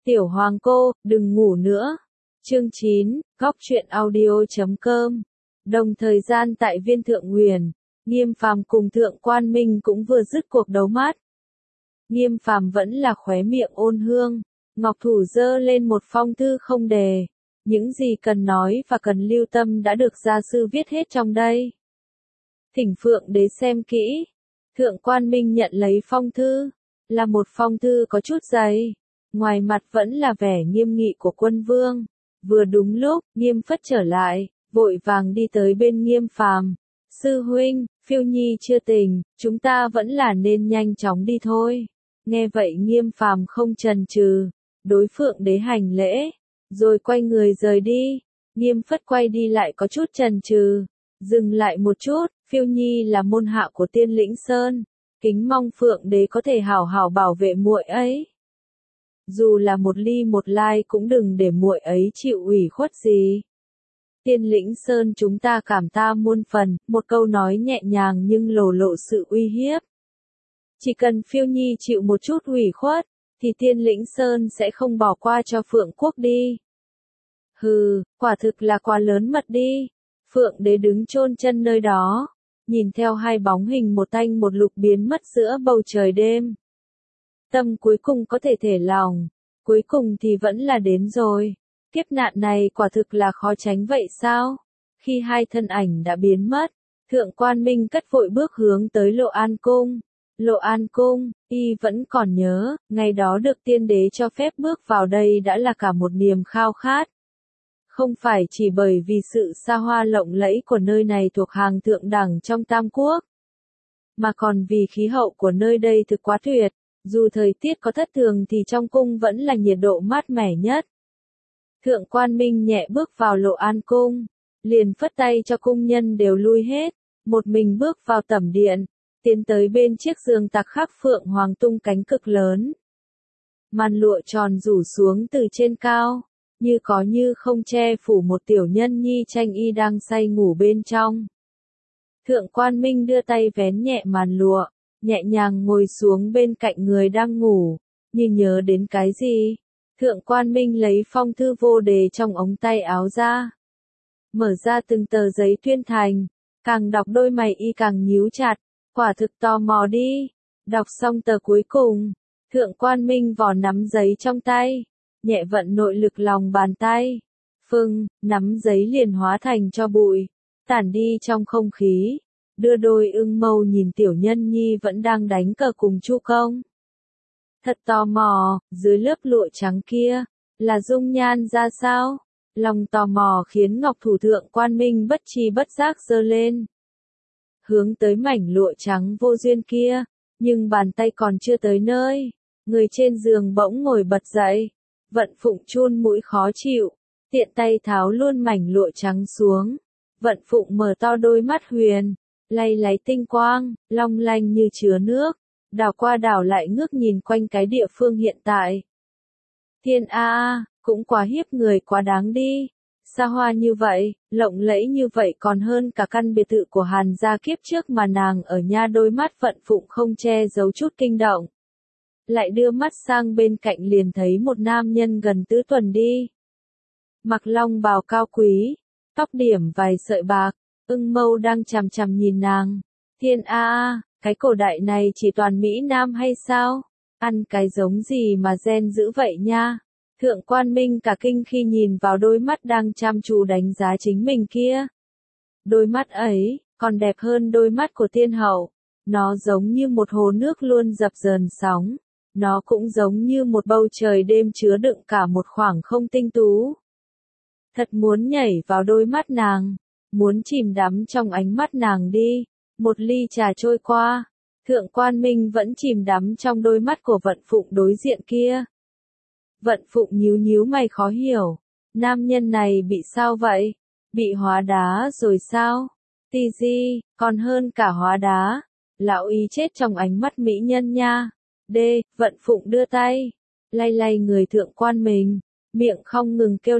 Tiểu Hoàng cô, đừng ngủ nữa. Chương 9, Góc truyện audio.com. Đồng thời gian tại Viên Thượng Nguyền, Nghiêm Phàm cùng Thượng Quan Minh cũng vừa dứt cuộc đấu mắt. Nghiêm Phàm vẫn là khóe miệng ôn hương, ngọc thủ giơ lên một phong thư không đề. Những gì cần nói và cần lưu tâm đã được gia sư viết hết trong đây. Thỉnh Phượng Đế xem kỹ. Thượng Quan Minh nhận lấy phong thư, là một phong thư có chút dày. Ngoài mặt vẫn là vẻ nghiêm nghị của quân vương. Vừa đúng lúc, Nghiêm Phất trở lại, vội vàng đi tới bên Nghiêm Phàm. Sư huynh, Phiêu Nhi chưa tỉnh, chúng ta vẫn là nên nhanh chóng đi thôi. Nghe vậy Nghiêm Phàm không chần chừ, đối Phượng Đế hành lễ, rồi quay người rời đi. Nghiêm Phất quay đi lại có chút chần chừ, dừng lại một chút. Phiêu Nhi là môn hạ của Tiên Lĩnh Sơn, kính mong Phượng Đế có thể hảo hảo bảo vệ muội ấy. Dù là một ly một lai cũng đừng để muội ấy chịu ủy khuất gì. Tiên Lĩnh Sơn chúng ta cảm ta muôn phần, một câu nói nhẹ nhàng nhưng lộ sự uy hiếp. Chỉ cần Phiêu Nhi chịu một chút ủy khuất, thì Tiên Lĩnh Sơn sẽ không bỏ qua cho Phượng Quốc đi. Hừ, quả thực là quá lớn mật đi. Phượng Đế đứng chôn chân nơi đó, nhìn theo hai bóng hình một thanh một lục biến mất giữa bầu trời đêm. Tâm cuối cùng có thể thể lòng, cuối cùng thì vẫn là đến rồi. Kiếp nạn này quả thực là khó tránh vậy sao? Khi hai thân ảnh đã biến mất, Thượng Quan Minh cất vội bước hướng tới Lộ An Cung. Lộ An Cung, y vẫn còn nhớ, ngày đó được tiên đế cho phép bước vào đây đã là cả một niềm khao khát. Không phải chỉ bởi vì sự xa hoa lộng lẫy của nơi này thuộc hàng thượng đẳng trong Tam Quốc, mà còn vì khí hậu của nơi đây thực quá tuyệt. Dù thời tiết có thất thường thì trong cung vẫn là nhiệt độ mát mẻ nhất. Thượng Quan Minh nhẹ bước vào Lộ An Cung, liền phất tay cho cung nhân đều lui hết, một mình bước vào tẩm điện, tiến tới bên chiếc giường tạc khắc phượng hoàng tung cánh cực lớn. Màn lụa tròn rủ xuống từ trên cao, như có như không che phủ một tiểu nhân nhi tranh y đang say ngủ bên trong. Thượng Quan Minh đưa tay vén nhẹ màn lụa, nhẹ nhàng ngồi xuống bên cạnh người đang ngủ, như nhớ đến cái gì. Thượng Quan Minh lấy phong thư vô đề trong ống tay áo ra, mở ra từng tờ giấy tuyên thành, càng đọc đôi mày y càng nhíu chặt, quả thực tò mò đi. Đọc xong tờ cuối cùng, Thượng Quan Minh vò nắm giấy trong tay, nhẹ vận nội lực lòng bàn tay, nắm giấy liền hóa thành cho bụi, tản đi trong không khí. Đưa đôi ưng mâu nhìn tiểu nhân nhi vẫn đang đánh cờ cùng Chu Công. Thật tò mò, dưới lớp lụa trắng kia, là dung nhan ra sao? Lòng tò mò khiến ngọc thủ Thượng Quan Minh bất tri bất giác giơ lên. Hướng tới mảnh lụa trắng vô duyên kia, nhưng bàn tay còn chưa tới nơi. Người trên giường bỗng ngồi bật dậy, Vận Phụng chun mũi khó chịu, tiện tay tháo luôn mảnh lụa trắng xuống. Vận Phụng mở to đôi mắt huyền, lay láy tinh quang, long lanh như chứa nước, đảo qua đảo lại ngước nhìn quanh cái địa phương hiện tại. Thiên cũng quá hiếp người quá đáng đi. Xa hoa như vậy, lộng lẫy như vậy còn hơn cả căn biệt thự của Hàn gia kiếp trước mà nàng ở nha. Đôi mắt Vận Phụng không che giấu chút kinh động. Lại đưa mắt sang bên cạnh liền thấy một nam nhân gần tứ tuần đi. Mặc long bào cao quý, tóc điểm vài sợi bạc, ưng mâu đang chằm chằm nhìn nàng. Thiên cái cổ đại này chỉ toàn Mỹ Nam hay sao? Ăn cái giống gì mà gen dữ vậy nha? Thượng Quan Minh cả kinh khi nhìn vào đôi mắt đang chăm chú đánh giá chính mình kia. Đôi mắt ấy, còn đẹp hơn đôi mắt của thiên hậu. Nó giống như một hồ nước luôn dập dờn sóng. Nó cũng giống như một bầu trời đêm chứa đựng cả một khoảng không tinh tú. Thật muốn nhảy vào đôi mắt nàng, muốn chìm đắm trong ánh mắt nàng đi. Một ly trà trôi qua, Thượng Quan Minh vẫn chìm đắm trong đôi mắt của Vận Phụng đối diện kia. Vận Phụng nhíu nhíu mày khó hiểu, nam nhân này bị sao vậy? Bị hóa đá rồi sao? Tì gì, còn hơn cả hóa đá. Lão ý chết trong ánh mắt mỹ nhân nha. Vận Phụng đưa tay, lay lay người Thượng Quan Minh, miệng không ngừng kêu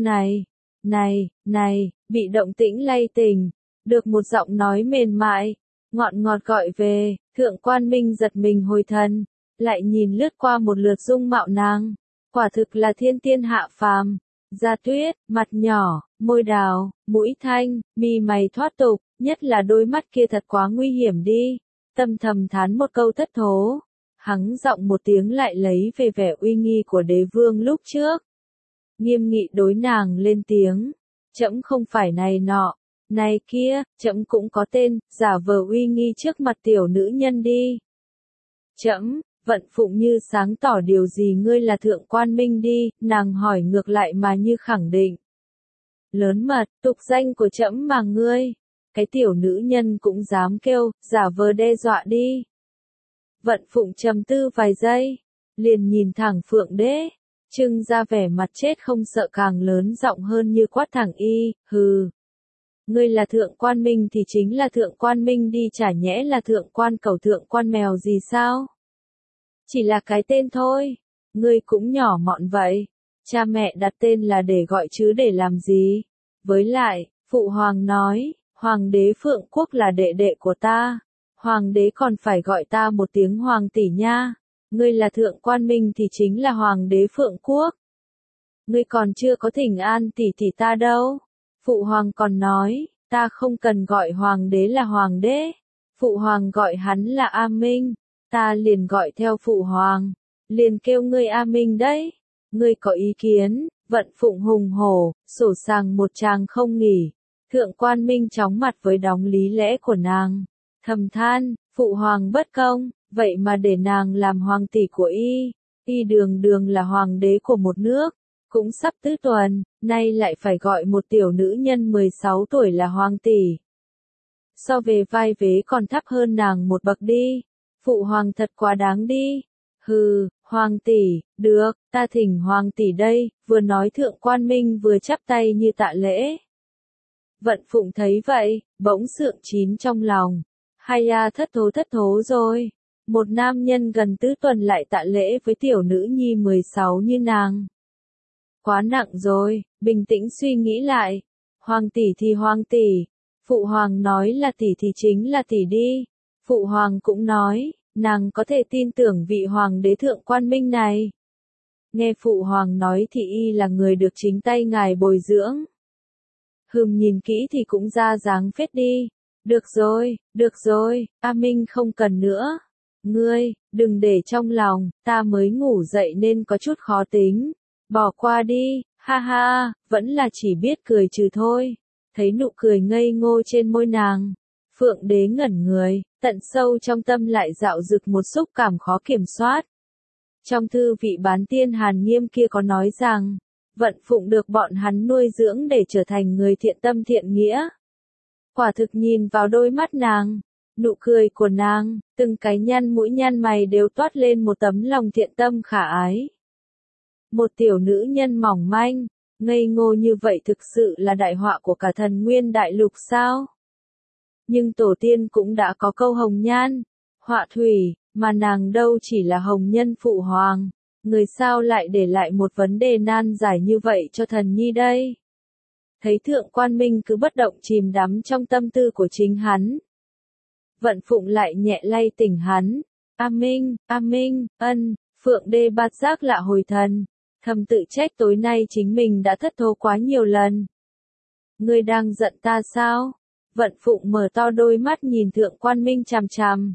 này, bị động tĩnh lay tỉnh, được một giọng nói mềm mại, ngọt ngọt gọi về. Thượng Quan Minh giật mình hồi thần, lại nhìn lướt qua một lượt dung mạo nàng. Quả thực là thiên tiên hạ phàm. Da tuyết, mặt nhỏ, môi đào, mũi thanh, mi mày thoát tục, nhất là đôi mắt kia thật quá nguy hiểm đi. Tâm thầm thán một câu thất thố. Hắng giọng một tiếng lại lấy về vẻ uy nghi của đế vương lúc trước. Nghiêm nghị đối nàng lên tiếng. Trẫm không phải này nọ, này kia, trẫm cũng có tên, giả vờ uy nghi trước mặt tiểu nữ nhân đi. Trẫm, Vận Phụng như sáng tỏ điều gì, ngươi là thượng quan minh đi, nàng hỏi ngược lại mà như khẳng định. Lớn mật, tục danh của trẫm mà ngươi, cái tiểu nữ nhân cũng dám kêu, giả vờ đe dọa đi. Vận Phụng trầm tư vài giây, liền nhìn thẳng Phượng Đế, trưng ra vẻ mặt chết không sợ, càng lớn giọng hơn như quát thẳng y, hừ. Ngươi là thượng quan minh thì chính là thượng quan minh đi, chả nhẽ là thượng quan cẩu thượng quan mèo gì sao? Chỉ là cái tên thôi, ngươi cũng nhỏ mọn vậy. Cha mẹ đặt tên là để gọi chứ để làm gì? Với lại, Phụ Hoàng nói, Hoàng đế Phượng Quốc là đệ đệ của ta. Hoàng đế còn phải gọi ta một tiếng Hoàng tỷ nha. Ngươi là thượng quan minh thì chính là Hoàng đế Phượng Quốc. Ngươi còn chưa có thỉnh an tỷ tỷ ta đâu. Phụ Hoàng còn nói, ta không cần gọi Hoàng đế là Hoàng đế. Phụ Hoàng gọi hắn là A Minh. Ta liền gọi theo Phụ Hoàng. Liền kêu ngươi A Minh đấy. Ngươi có ý kiến? Vận Phụng hùng hổ, sổ sàng một tràng không nghỉ. Thượng quan minh chóng mặt với đóng lý lẽ của nàng. Thầm than, Phụ Hoàng bất công, vậy mà để nàng làm hoàng tỷ của y. Y đường đường là hoàng đế của một nước. Cũng sắp tứ tuần, nay lại phải gọi một tiểu nữ nhân 16 tuổi là hoàng tỷ. So về vai vế còn thấp hơn nàng một bậc đi. Phụ Hoàng thật quá đáng đi. Hừ, Hoàng tỷ, được, ta thỉnh Hoàng tỷ đây, vừa nói thượng quan minh vừa chắp tay như tạ lễ. Vận Phụng thấy vậy, bỗng sượng chín trong lòng. Hay à, thất thố rồi. Một nam nhân gần tứ tuần lại tạ lễ với tiểu nữ nhi 16 như nàng. Quá nặng rồi, bình tĩnh suy nghĩ lại. Hoàng tỷ thì Hoàng tỷ. Phụ Hoàng nói là tỷ thì chính là tỷ đi. Phụ Hoàng cũng nói, nàng có thể tin tưởng vị Hoàng đế thượng quan minh này. Nghe Phụ Hoàng nói thì y là người được chính tay ngài bồi dưỡng. Nhìn kỹ thì cũng ra dáng phết đi. Được rồi, A Minh không cần nữa. Ngươi, đừng để trong lòng, ta mới ngủ dậy nên có chút khó tính. Bỏ qua đi, ha ha, vẫn là chỉ biết cười trừ thôi. Thấy nụ cười ngây ngô trên môi nàng. Phượng Đế ngẩn người, tận sâu trong tâm lại dạo dực một xúc cảm khó kiểm soát. Trong thư vị bán tiên Hàn Nghiêm kia có nói rằng, Vận Phụng được bọn hắn nuôi dưỡng để trở thành người thiện tâm thiện nghĩa. Quả thực nhìn vào đôi mắt nàng, nụ cười của nàng, từng cái nhăn mũi nhăn mày đều toát lên một tấm lòng thiện tâm khả ái. Một tiểu nữ nhân mỏng manh, ngây ngô như vậy thực sự là đại họa của cả thần nguyên đại lục sao? Nhưng tổ tiên cũng đã có câu hồng nhan, họa thủy, mà nàng đâu chỉ là hồng nhân Phụ Hoàng. Người sao lại để lại một vấn đề nan giải như vậy cho thần nhi đây? Thấy thượng quan minh cứ bất động chìm đắm trong tâm tư của chính hắn. Vận Phụng lại nhẹ lay tỉnh hắn. A Minh, ân, Phượng Đế bạt giác lạ hồi thần. Thầm tự trách tối nay chính mình đã thất thố quá nhiều lần. Ngươi đang giận ta sao? Vận Phụng mở to đôi mắt nhìn thượng quan minh chằm chằm.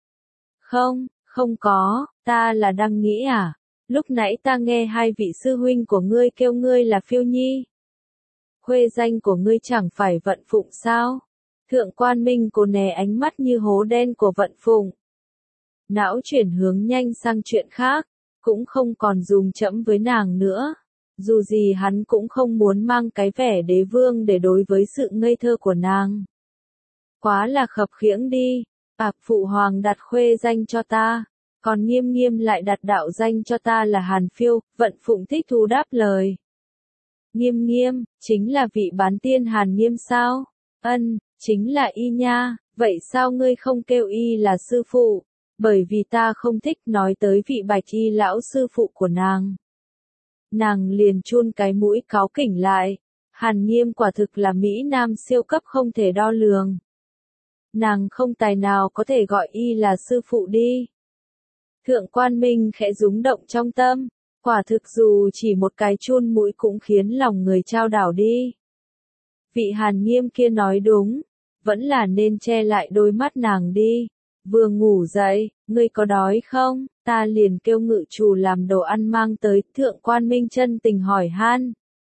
Không có, ta là đang nghĩ à. Lúc nãy ta nghe hai vị sư huynh của ngươi kêu ngươi là Phiêu Nhi. Khuê danh của ngươi chẳng phải Vận Phụng sao? Thượng quan minh cố né ánh mắt như hố đen của Vận Phụng. Não chuyển hướng nhanh sang chuyện khác, cũng không còn dùng chẫm với nàng nữa. Dù gì hắn cũng không muốn mang cái vẻ đế vương để đối với sự ngây thơ của nàng. Quá là khập khiễng đi. Phụ Hoàng đặt khuê danh cho ta, còn Nghiêm lại đặt đạo danh cho ta là Hàn Phiêu. Vận Phụng thích thú đáp lời. Nghiêm, chính là vị bán tiên Hàn Nghiêm sao? Ân, chính là y nha. Vậy sao ngươi không kêu y là sư phụ? Bởi vì ta không thích nói tới vị bạch y lão sư phụ của nàng. Nàng liền chun cái mũi cáu kỉnh lại. Hàn Nghiêm quả thực là Mỹ Nam siêu cấp không thể đo lường. Nàng không tài nào có thể gọi y là sư phụ đi. Thượng quan minh khẽ rúng động trong tâm. Quả thực dù chỉ một cái chun mũi cũng khiến lòng người chao đảo đi. Vị Hàn Nghiêm kia nói đúng, vẫn là nên che lại đôi mắt nàng đi. Vừa ngủ dậy, ngươi có đói không? Ta liền kêu ngự chủ làm đồ ăn mang tới. Thượng quan Minh chân tình hỏi han.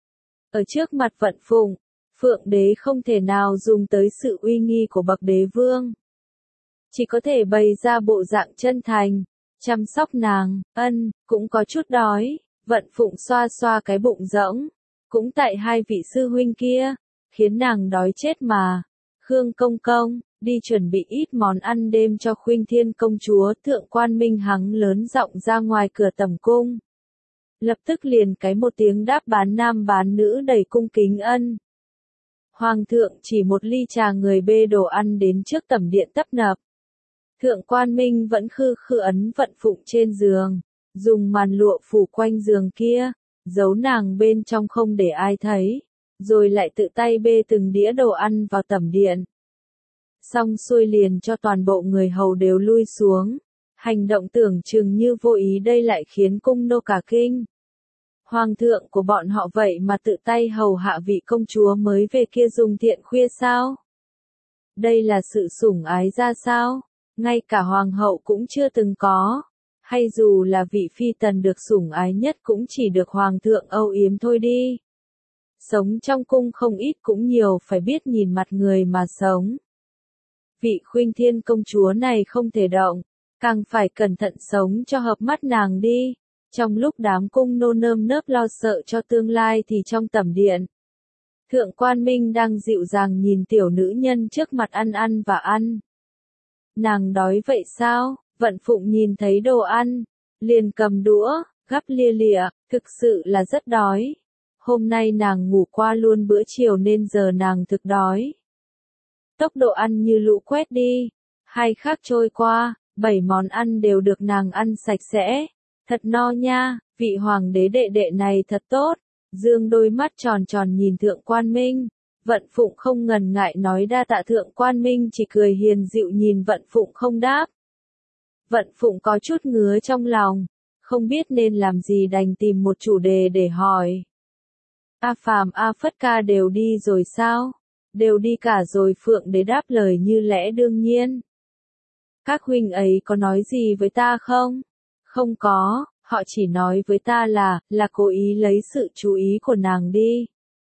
Ở trước mặt Vận Phụng, Phượng đế không thể nào dùng tới sự uy nghi của bậc đế vương. Chỉ có thể bày ra bộ dạng chân thành, chăm sóc nàng. Cũng có chút đói. Vận Phụng xoa xoa cái bụng rỗng. Cũng tại hai vị sư huynh kia, khiến nàng đói chết mà. Khương công công, đi chuẩn bị ít món ăn đêm cho Khuynh Thiên công chúa. Thượng quan Minh Hằng lớn giọng ra ngoài cửa tẩm cung. Lập tức liền cái một tiếng đáp bán nam bán nữ đầy cung kính ân. Hoàng thượng chỉ một ly trà người bê đồ ăn đến trước tẩm điện tấp nập. Thượng quan Minh vẫn khư khư ấn Vận Phụng trên giường, dùng màn lụa phủ quanh giường kia, giấu nàng bên trong không để ai thấy, rồi lại tự tay bê từng đĩa đồ ăn vào tẩm điện. Xong xuôi liền cho toàn bộ người hầu đều lui xuống. Hành động tưởng chừng như vô ý đây lại khiến cung nô cả kinh. Hoàng thượng của bọn họ vậy mà tự tay hầu hạ vị công chúa mới về kia dùng thiện khuya sao? Đây là sự sủng ái ra sao? Ngay cả hoàng hậu cũng chưa từng có. Hay dù là vị phi tần được sủng ái nhất cũng chỉ được hoàng thượng âu yếm thôi đi. Sống trong cung không ít cũng nhiều phải biết nhìn mặt người mà sống. Vị Khuynh Thiên công chúa này không thể động, càng phải cẩn thận sống cho hợp mắt nàng đi. Trong lúc đám cung nô nơm nớp lo sợ cho tương lai thì trong tẩm điện, Thượng quan Minh đang dịu dàng nhìn tiểu nữ nhân trước mặt ăn ăn và ăn. Nàng đói vậy sao? Vận Phụng nhìn thấy đồ ăn, liền cầm đũa, gắp lia lịa, thực sự là rất đói. Hôm nay nàng ngủ qua luôn bữa chiều nên giờ nàng thực đói. Tốc độ ăn như lũ quét đi, 2 khắc trôi qua, 7 món ăn đều được nàng ăn sạch sẽ. Thật no nha, vị hoàng đế đệ đệ này thật tốt. Dương đôi mắt tròn tròn nhìn Thượng quan Minh. Vận Phụng không ngần ngại nói đa tạ. Thượng quan Minh chỉ cười hiền dịu nhìn Vận Phụng không đáp. Vận Phụng có chút ngứa trong lòng, không biết nên làm gì đành tìm một chủ đề để hỏi. A Phàm A Phất Ca đều đi rồi sao? Đều đi cả rồi. Phượng đế đáp lời như lẽ đương nhiên. Các huynh ấy có nói gì với ta không? Không có, họ chỉ nói với ta là cố ý lấy sự chú ý của nàng đi.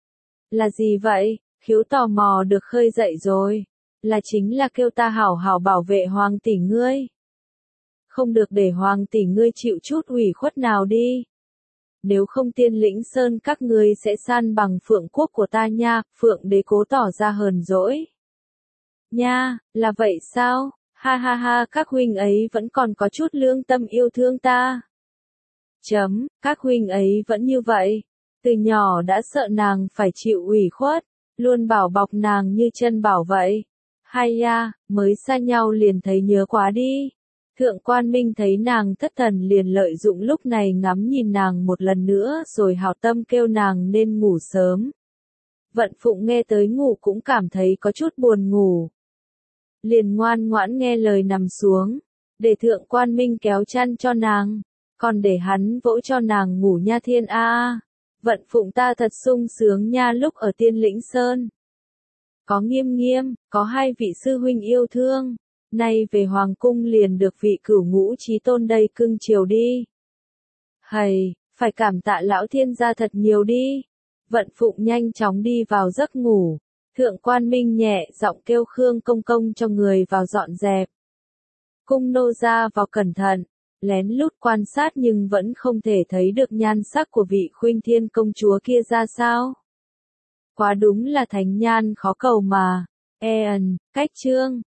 Là gì vậy? Khiếu tò mò được khơi dậy rồi. Là chính là kêu ta hảo hảo bảo vệ hoàng tỷ ngươi. Không được để hoàng tỷ ngươi chịu chút ủy khuất nào đi. Nếu không Tiên Lĩnh Sơn các ngươi sẽ san bằng Phượng quốc của ta nha. Phượng đế cố tỏ ra hờn dỗi. Nha, là vậy sao? Ha ha ha, các huynh ấy vẫn còn có chút lương tâm yêu thương ta. Các huynh ấy vẫn như vậy. Từ nhỏ đã sợ nàng phải chịu ủy khuất, luôn bảo bọc nàng như chân bảo vậy. Hay ya, mới xa nhau liền thấy nhớ quá đi. Thượng quan Minh thấy nàng thất thần liền lợi dụng lúc này ngắm nhìn nàng một lần nữa rồi hảo tâm kêu nàng nên ngủ sớm. Vận Phụng nghe tới ngủ cũng cảm thấy có chút buồn ngủ. Liền ngoan ngoãn nghe lời nằm xuống, để Thượng quan Minh kéo chăn cho nàng, còn để hắn vỗ cho nàng ngủ nha. Thiên a. Vận Phụng ta thật sung sướng nha. Lúc ở Tiên Lĩnh Sơn, có Nghiêm Nghiêm, có 2 vị sư huynh yêu thương, nay về hoàng cung liền được vị Cửu Ngũ Chí Tôn đây cưng chiều đi. Hầy, phải cảm tạ lão thiên gia thật nhiều đi. Vận Phụng nhanh chóng đi vào giấc ngủ. Thượng quan Minh nhẹ giọng kêu Khương công công cho người vào dọn dẹp. Cung nô ra vào cẩn thận, lén lút quan sát nhưng vẫn không thể thấy được nhan sắc của vị Khuynh Thiên công chúa kia ra sao. Quá đúng là thánh nhan khó cầu mà. Cách chương